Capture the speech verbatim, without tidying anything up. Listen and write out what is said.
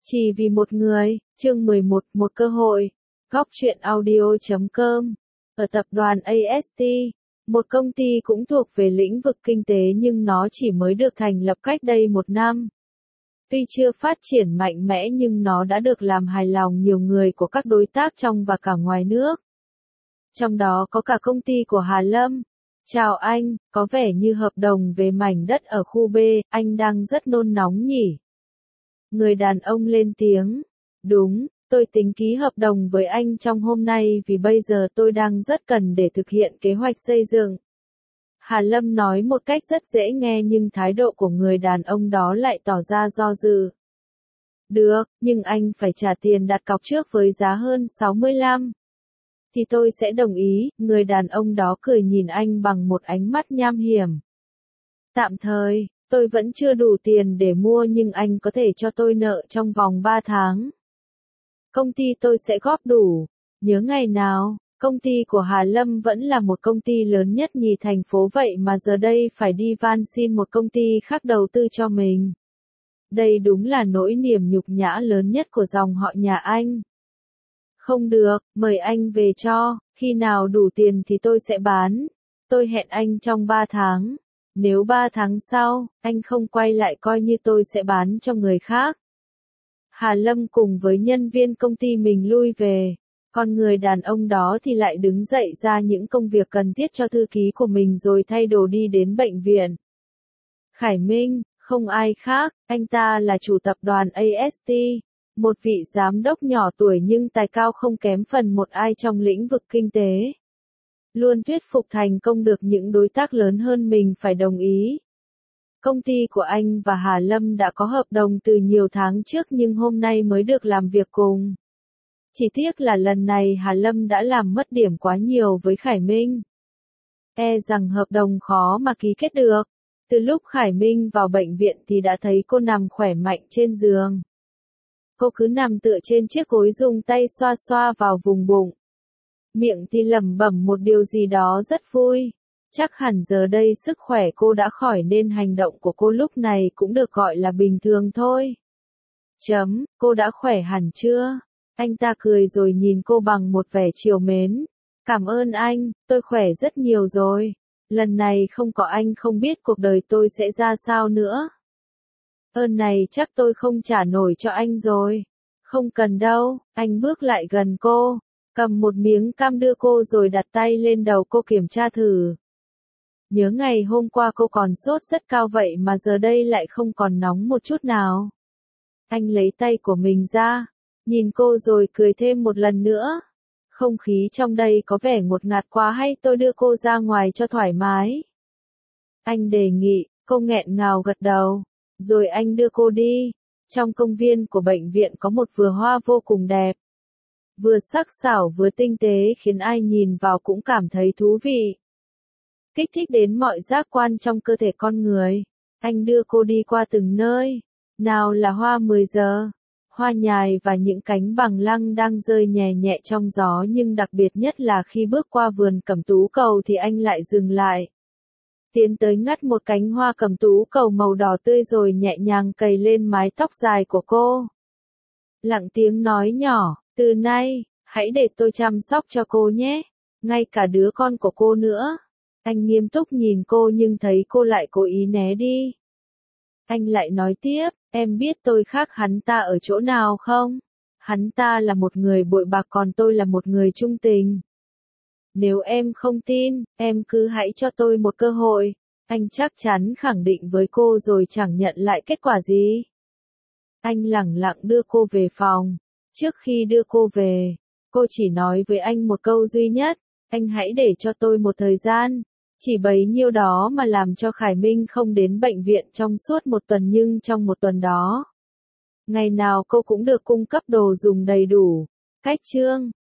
Chỉ vì một người, chương mười một, một cơ hội. Góc truyện audio chấm com. Ở tập đoàn a ét tê, một công ty cũng thuộc về lĩnh vực kinh tế nhưng nó chỉ mới được thành lập cách đây một năm. Tuy chưa phát triển mạnh mẽ nhưng nó đã được làm hài lòng nhiều người của các đối tác trong và cả ngoài nước. Trong đó có cả công ty của Hà Lâm. Chào anh, có vẻ như hợp đồng về mảnh đất ở khu B, anh đang rất nôn nóng nhỉ? Người đàn ông lên tiếng. Đúng, tôi tính ký hợp đồng với anh trong hôm nay vì bây giờ tôi đang rất cần để thực hiện kế hoạch xây dựng. Hà Lâm nói một cách rất dễ nghe nhưng thái độ của người đàn ông đó lại tỏ ra do dự. Được, nhưng anh phải trả tiền đặt cọc trước với giá hơn sáu mươi lăm. Thì tôi sẽ đồng ý, người đàn ông đó cười nhìn anh bằng một ánh mắt nham hiểm. Tạm thời, tôi vẫn chưa đủ tiền để mua nhưng anh có thể cho tôi nợ trong vòng ba tháng. Công ty tôi sẽ góp đủ. Nhớ ngày nào, công ty của Hà Lâm vẫn là một công ty lớn nhất nhì thành phố vậy mà giờ đây phải đi van xin một công ty khác đầu tư cho mình. Đây đúng là nỗi niềm nhục nhã lớn nhất của dòng họ nhà anh. Không được, mời anh về cho, khi nào đủ tiền thì tôi sẽ bán. Tôi hẹn anh trong ba tháng. Nếu ba tháng sau, anh không quay lại coi như tôi sẽ bán cho người khác. Hà Lâm cùng với nhân viên công ty mình lui về. Còn người đàn ông đó thì lại đứng dậy ra những công việc cần thiết cho thư ký của mình rồi thay đồ đi đến bệnh viện. Khải Minh, không ai khác, anh ta là chủ tập đoàn a ét tê. Một vị giám đốc nhỏ tuổi nhưng tài cao không kém phần một ai trong lĩnh vực kinh tế. Luôn thuyết phục thành công được những đối tác lớn hơn mình phải đồng ý. Công ty của anh và Hà Lâm đã có hợp đồng từ nhiều tháng trước nhưng hôm nay mới được làm việc cùng. Chỉ tiếc là lần này Hà Lâm đã làm mất điểm quá nhiều với Khải Minh. E rằng hợp đồng khó mà ký kết được. Từ lúc Khải Minh vào bệnh viện thì đã thấy cô nằm khỏe mạnh trên giường. Cô cứ nằm tựa trên chiếc gối dùng tay xoa xoa vào vùng bụng. Miệng thì lẩm bẩm một điều gì đó rất vui. Chắc hẳn giờ đây sức khỏe cô đã khỏi nên hành động của cô lúc này cũng được gọi là bình thường thôi. Chấm, cô đã khỏe hẳn chưa? Anh ta cười rồi nhìn cô bằng một vẻ trìu mến. Cảm ơn anh, tôi khỏe rất nhiều rồi. Lần này không có anh không biết cuộc đời tôi sẽ ra sao nữa. Ơn này chắc tôi không trả nổi cho anh rồi. Không cần đâu, anh bước lại gần cô, cầm một miếng cam đưa cô rồi đặt tay lên đầu cô kiểm tra thử. Nhớ ngày hôm qua cô còn sốt rất cao vậy mà giờ đây lại không còn nóng một chút nào. Anh lấy tay của mình ra, nhìn cô rồi cười thêm một lần nữa. Không khí trong đây có vẻ ngột ngạt quá hay tôi đưa cô ra ngoài cho thoải mái? Anh đề nghị, cô nghẹn ngào gật đầu. Rồi anh đưa cô đi. Trong công viên của bệnh viện có một vườn hoa vô cùng đẹp. Vừa sắc sảo vừa tinh tế khiến ai nhìn vào cũng cảm thấy thú vị. Kích thích đến mọi giác quan trong cơ thể con người. Anh đưa cô đi qua từng nơi. Nào là hoa mười giờ, hoa nhài và những cánh bằng lăng đang rơi nhẹ nhẹ trong gió nhưng đặc biệt nhất là khi bước qua vườn cẩm tú cầu thì anh lại dừng lại. Tiến tới ngắt một cánh hoa cẩm tú cầu màu đỏ tươi rồi nhẹ nhàng cầy lên mái tóc dài của cô. Lặng tiếng nói nhỏ, từ nay, hãy để tôi chăm sóc cho cô nhé, ngay cả đứa con của cô nữa. Anh nghiêm túc nhìn cô nhưng thấy cô lại cố ý né đi. Anh lại nói tiếp, em biết tôi khác hắn ta ở chỗ nào không? Hắn ta là một người bội bạc còn tôi là một người trung tình. Nếu em không tin, em cứ hãy cho tôi một cơ hội. Anh chắc chắn khẳng định với cô rồi chẳng nhận lại kết quả gì. Anh lẳng lặng đưa cô về phòng. Trước khi đưa cô về, cô chỉ nói với anh một câu duy nhất, anh hãy để cho tôi một thời gian. Chỉ bấy nhiêu đó mà làm cho Khải Minh không đến bệnh viện trong suốt một tuần nhưng trong một tuần đó. Ngày nào cô cũng được cung cấp đồ dùng đầy đủ. Cách chương